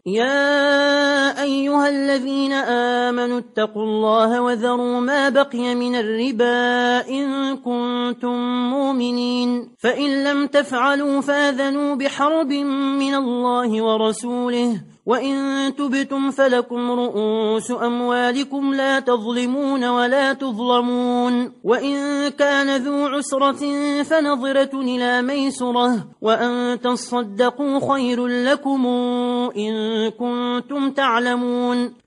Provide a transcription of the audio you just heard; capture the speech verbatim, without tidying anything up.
يا أيها الذين آمنوا اتقوا الله وذروا ما بقي من الربا إن كنتم مؤمنين فإن لم تفعلوا فاذنوا بحرب من الله ورسوله وإن تبتم فلكم رؤوس أموالكم لا تظلمون ولا تظلمون وإن كان ذو عسرة فنظرة إلى ميسرة وأن تصدقوا خير لكم إن كنتم تعلمون